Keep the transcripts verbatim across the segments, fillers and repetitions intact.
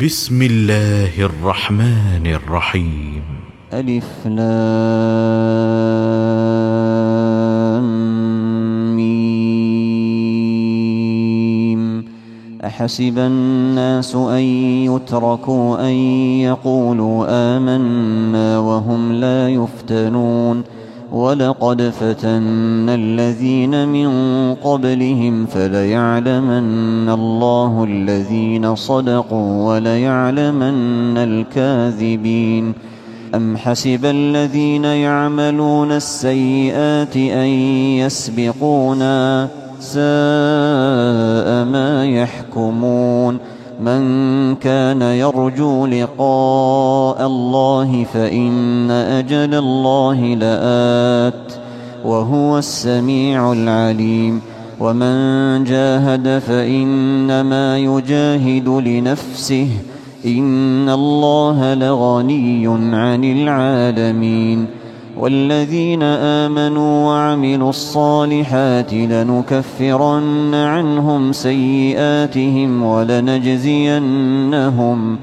بسم الله الرحمن الرحيم. ألف لام ميم. أحسب الناس أن يتركوا أن يقولوا آمنا وهم لا يفتنون ولقد فتنا الذين من قبلهم فليعلمن الله الذين صدقوا وليعلمن الكاذبين. أم حسب الذين يعملون السيئات أن يسبقونا ساء ما يحكمون. من كان يرجو لقاء الله فإن أجل الله لآت وهو السميع العليم. ومن جاهد فإنما يجاهد لنفسه إن الله لغني عن العالمين. والذين آمنوا وعملوا الصالحات لنكفرن عنهم سيئاتهم ولنجزينهم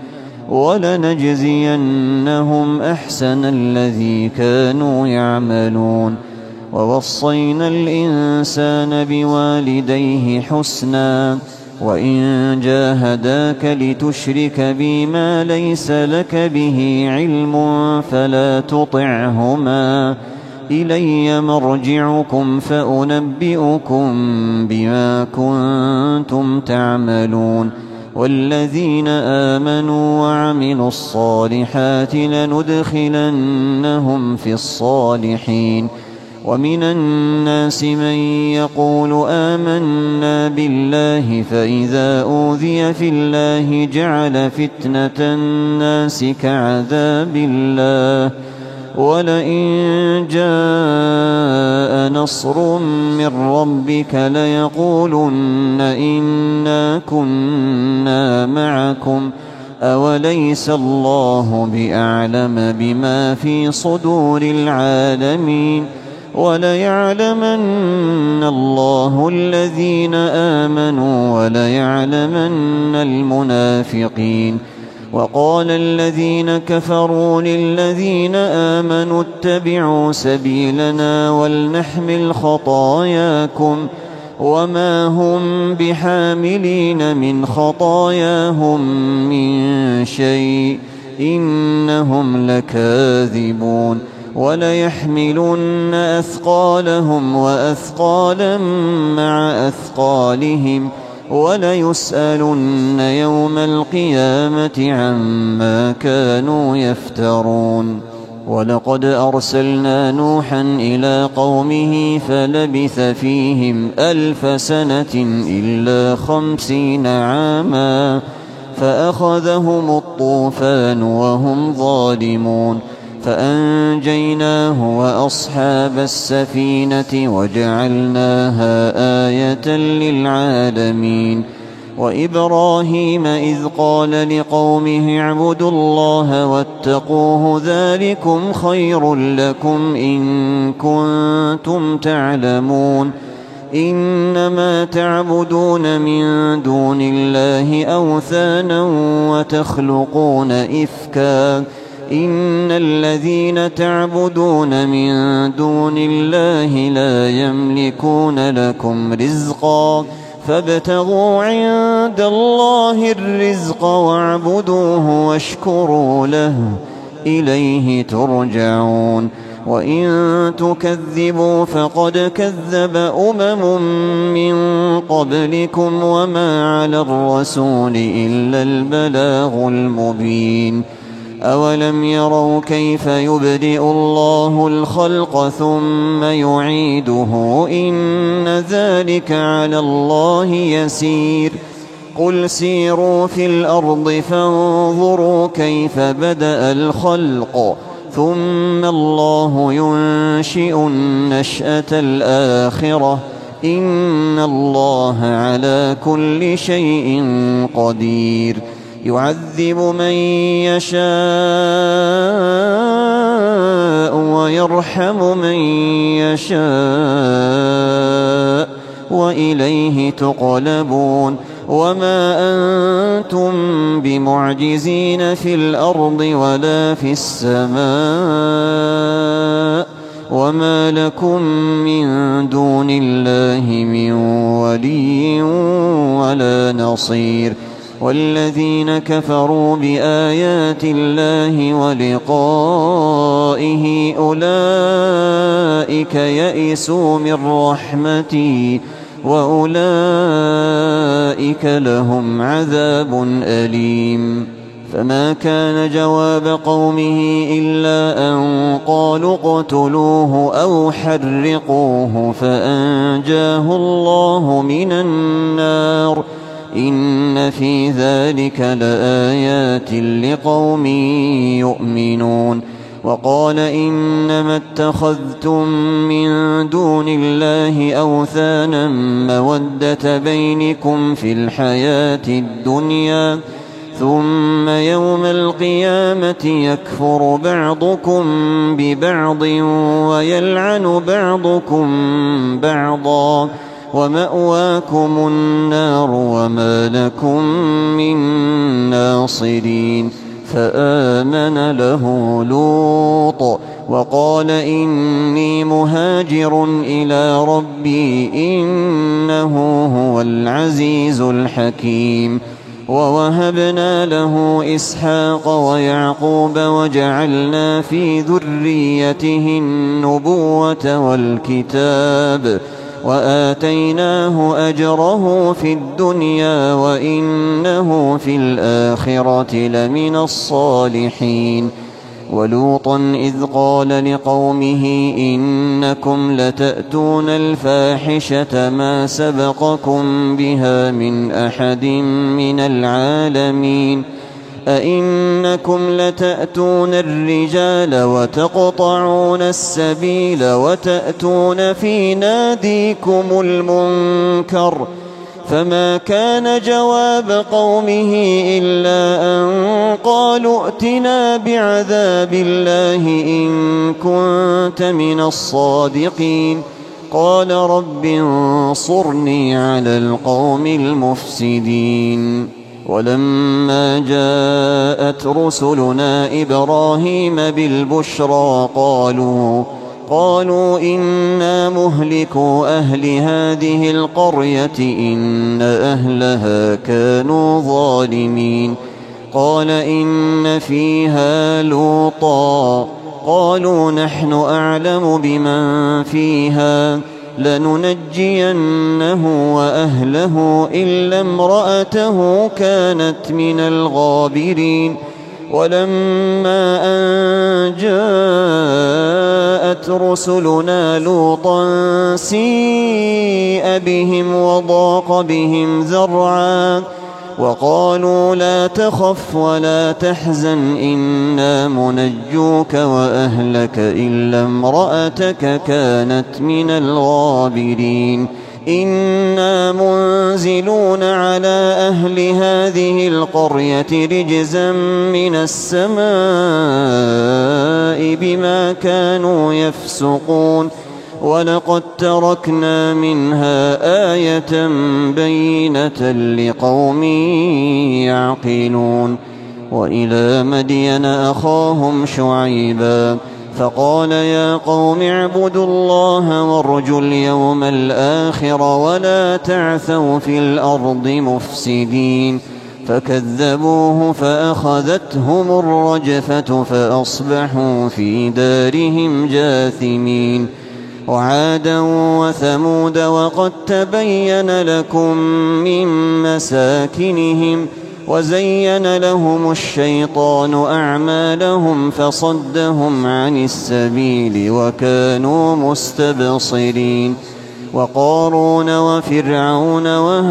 ولنجزينهم أحسن الذي كانوا يعملون. ووصينا الإنسان بوالديه حسنا وإن جاهداك لتشرك بي ما ليس لك به علم فلا تطعهما إلي مرجعكم فأنبئكم بما كنتم تعملون. والذين آمنوا وعملوا الصالحات لندخلنهم في الصالحين. ومن الناس من يقول آمنا بالله فإذا أوذي في الله جعل فتنة الناس كعذاب الله ولئن جاء نصر من ربك ليقولن إنا كنا معكم أوليس الله بأعلم بما في صدور العالمين. وليعلمن الله الذين آمنوا وليعلمن المنافقين. وقال الذين كفروا للذين آمنوا اتبعوا سبيلنا ولنحمل خطاياكم وما هم بحاملين من خطاياهم من شيء إنهم لكاذبون. وليحملن أثقالهم وأثقالا مع أثقالهم وليسألن يوم القيامة عما كانوا يفترون. ولقد أرسلنا نوحا إلى قومه فلبث فيهم ألف سنة إلا خمسين عاما فأخذهم الطوفان وهم ظالمون فأنجيناه وأصحاب السفينة وجعلناها آية للعالمين. وإبراهيم إذ قال لقومه اعبدوا الله واتقوه ذلكم خير لكم إن كنتم تعلمون. إنما تعبدون من دون الله أوثانا وتخلقون إفكا إن الذين تعبدون من دون الله لا يملكون لكم رزقا فابتغوا عند الله الرزق واعبدوه واشكروا له إليه ترجعون. وإن تكذبوا فقد كذب أمم من قبلكم وما على الرسول إلا البلاغ المبين. أولم يروا كيف يبدئ الله الخلق ثم يعيده إن ذلك على الله يسير. قل سيروا في الأرض فانظروا كيف بدأ الخلق ثم الله ينشئ النشأة الآخرة إن الله على كل شيء قدير. يعذب من يشاء ويرحم من يشاء وإليه تقلبون وما أنتم بمعجزين في الأرض ولا في السماء وما لكم من دون الله من ولي ولا نصير والذين كفروا بآيات الله ولقائه أولئك يئسوا من رحمتي وأولئك لهم عذاب أليم فما كان جواب قومه إلا أن قالوا اقتلوه أو حرقوه فأنجاه الله من النار إن في ذلك لآيات لقوم يؤمنون وقال إنما اتخذتم من دون الله أوثانا مودة بينكم في الحياة الدنيا ثم يوم القيامة يكفر بعضكم ببعض ويلعن بعضكم بعضا ومأواكم النار وما لكم من ناصرين فآمن له لوط وقال إني مهاجر إلى ربي إنه هو العزيز الحكيم ووهبنا له إسحاق ويعقوب وجعلنا في ذريته النبوة والكتاب وآتيناه أجره في الدنيا وإنه في الآخرة لمن الصالحين ولوطا إذ قال لقومه إنكم لتأتون الفاحشة ما سبقكم بها من أحد من العالمين أئنكم لتأتون الرجال وتقطعون السبيل وتأتون في ناديكم المنكر فما كان جواب قومه إلا أن قالوا ائتنا بعذاب الله إن كنت من الصادقين قال رب انصرني على القوم المفسدين ولما جاءت رسلنا إبراهيم بالبشرى قالوا قالوا إنا مهلكوا أهل هذه القرية إن أهلها كانوا ظالمين قال إن فيها لوطا قالوا نحن أعلم بمن فيها لننجينه وأهله إلا امرأته كانت من الغابرين ولما أن جاءت رسلنا لوطا سيء بهم وضاق بهم ذرعا وقالوا لا تخف ولا تحزن إنا منجوك وأهلك إلا امرأتك كانت من الغابرين إنا منزلون على أهل هذه القرية رجزا من السماء بما كانوا يفسقون ولقد تركنا منها آية بينة لقوم يعقلون وإلى مدين أخاهم شعيبا فقال يا قوم اعبدوا الله وارجوا اليوم الآخر ولا تعثوا في الأرض مفسدين فكذبوه فأخذتهم الرجفة فأصبحوا في دارهم جاثمين وعادا وثمود وقد تبين لكم من مساكنهم وزين لهم الشيطان أعمالهم فصدهم عن السبيل وكانوا مستبصرين وقارون وفرعون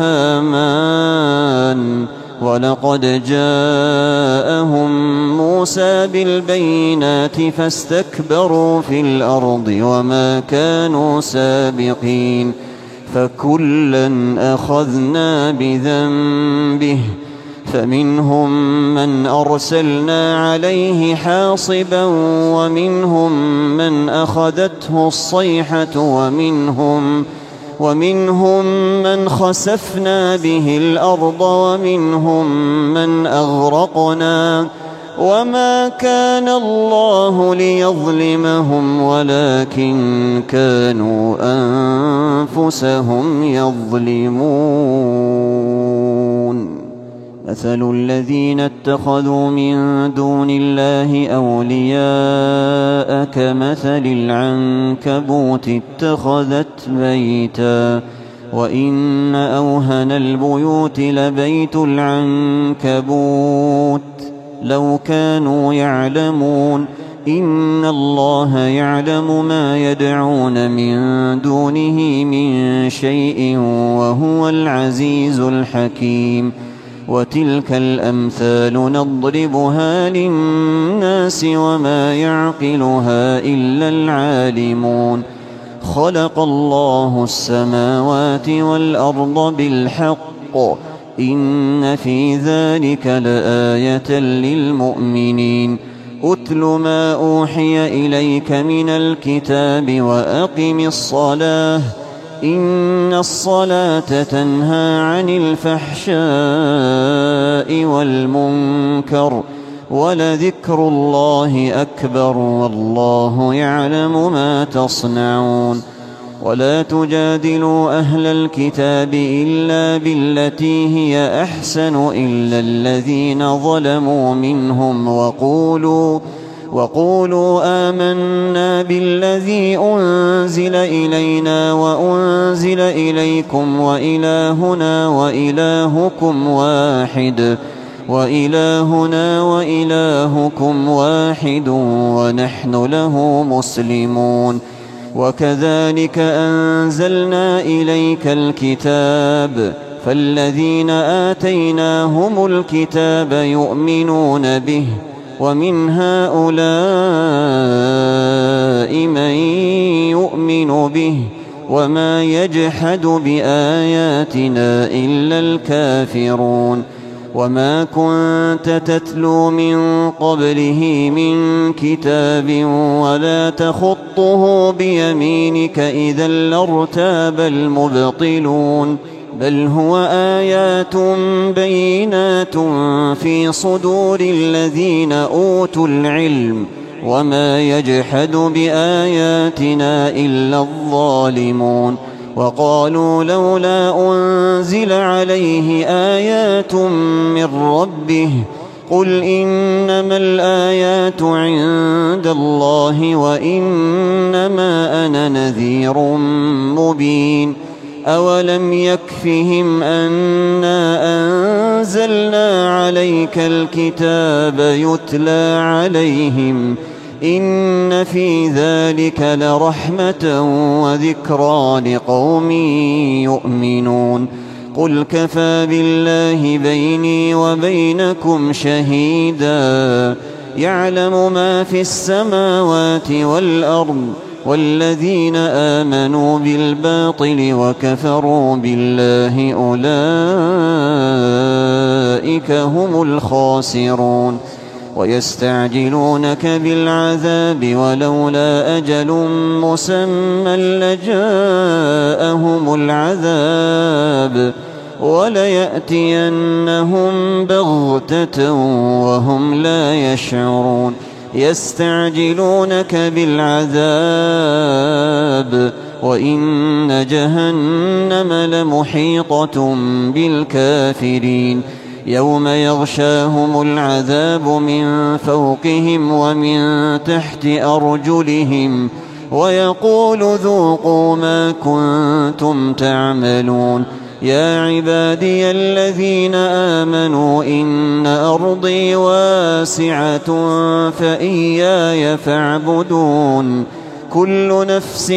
وهامان ولقد جاءهم موسى بالبينات فاستكبروا في الأرض وما كانوا سابقين فكلا أخذنا بذنبه فمنهم من أرسلنا عليه حاصبا ومنهم من أخذته الصيحة ومنهم ومنهم من خسفنا به الأرض ومنهم من أغرقنا وما كان الله ليظلمهم ولكن كانوا أنفسهم يظلمون. مثل الذين اتخذوا من دون الله أولياء كمثل العنكبوت اتخذت بيتا وإن أوهن البيوت لبيت العنكبوت لو كانوا يعلمون إن الله يعلم ما يدعون من دونه من شيء وهو العزيز الحكيم. وتلك الأمثال نضربها للناس وما يعقلها إلا العالمون. خلق الله السماوات والأرض بالحق إن في ذلك لآية للمؤمنين. أتل ما أوحي إليك من الكتاب وأقم الصلاة إن الصلاة تنهى عن الفحشاء والمنكر ولذكر الله أكبر والله يعلم ما تصنعون. ولا تجادلوا أهل الكتاب إلا بالتي هي أحسن إلا الذين ظلموا منهم وقولوا وقولوا آمنا بالذي أنزل إلينا وأنزل إليكم وإلهنا وإلهكم واحد وإلهنا وإلهكم واحد ونحن له مسلمون. وكذلك أنزلنا إليك الكتاب فالذين آتيناهم الكتاب يؤمنون به ومن هؤلاء من يؤمن به وما يجحد بآياتنا إلا الكافرون. وما كنت تتلو من قبله من كتاب ولا تخطه بيمينك إذا لارتاب المبطلون. بل هو آيات بينات في صدور الذين أوتوا العلم وما يجحد بآياتنا إلا الظالمون. وقالوا لولا أنزل عليه آيات من ربه قل إنما الآيات عند الله وإنما أنا نذير مبين. أولم يكفهم أنا أنزلنا عليك الكتاب يتلى عليهم إن في ذلك لرحمة وذكرى لقوم يؤمنون. قل كفى بالله بيني وبينكم شهيدا يعلم ما في السماوات والأرض والذين آمنوا بالباطل وكفروا بالله أولئك هم الخاسرون. ويستعجلونك بالعذاب ولولا أجل مسمى لجاءهم العذاب وليأتينهم بغتة وهم لا يشعرون. يستعجلونك بالعذاب وإن جهنم لمحيطة بالكافرين. يوم يغشاهم العذاب من فوقهم ومن تحت أرجلهم ويقول ذوقوا ما كنتم تعملون. يا عبادي الذين آمنوا إن أرضي واسعة فإياي فاعبدون. كل نفس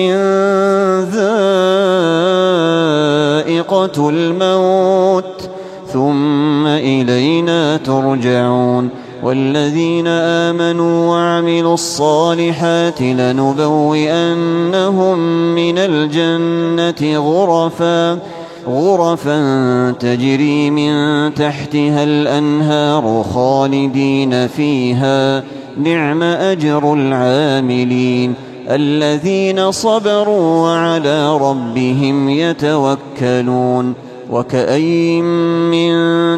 ذائقة الموت ثم إلينا ترجعون. والذين آمنوا وعملوا الصالحات لنبوئنهم من الجنة غرفا غرفا تجري من تحتها الأنهار خالدين فيها نعم أجر العاملين. الذين صبروا وعلى ربهم يتوكلون وكأين من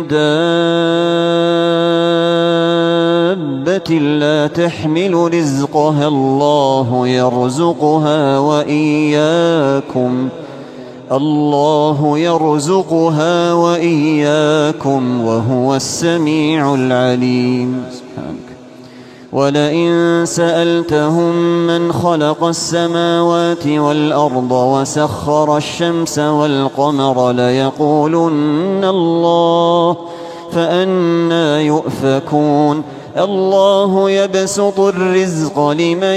دابة لا تحمل رزقها الله يرزقها وإياكم الله يرزقها وإياكم وهو السميع العليم. سبحانك. ولئن سألتهم من خلق السماوات والأرض وسخر الشمس والقمر ليقولن الله فأنى يؤفكون. الله يبسط الرزق لمن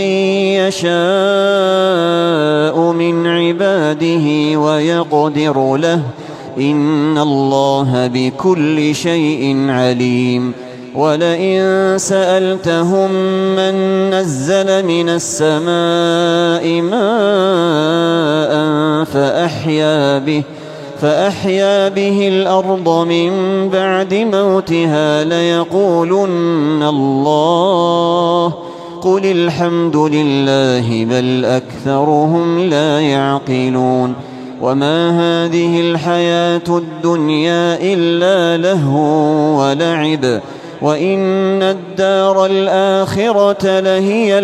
يشاء من عباده ويقدر له إن الله بكل شيء عليم. ولئن سألتهم من نزل من السماء ماء فأحيا به فأحيا به الأرض من بعد موتها ليقولن الله قل الحمد لله بل أكثرهم لا يعقلون. وما هذه الحياة الدنيا إلا لهو ولعب وإن الدار الآخرة لهي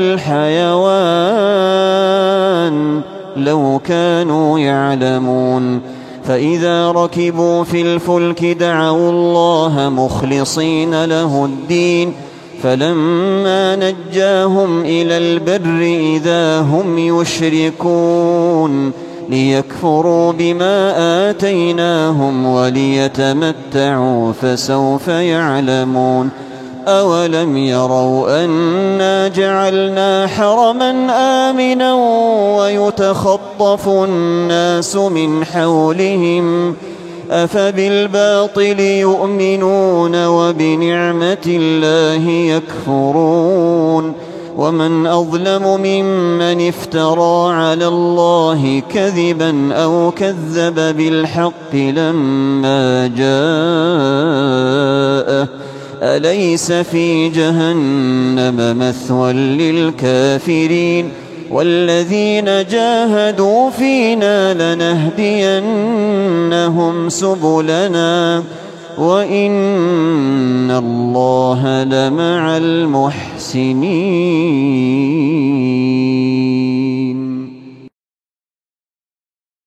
الحيوان لو كانوا يعلمون. فإذا ركبوا في الفلك دعوا الله مخلصين له الدين فلما نجاهم إلى البر إذا هم يشركون ليكفروا بما آتيناهم وليتمتعوا فسوف يعلمون. أولم يروا أنا جعلنا حرما آمنا ويتخطف الناس من حولهم أفبالباطل يؤمنون وبنعمة الله يكفرون. ومن أظلم ممن افترى على الله كذبا أو كذب بالحق لما جاءه أليس في جهنم مثوى للكافرين والذين جاهدوا فينا لنهدينهم سبلنا وإن الله لمع المحسنين.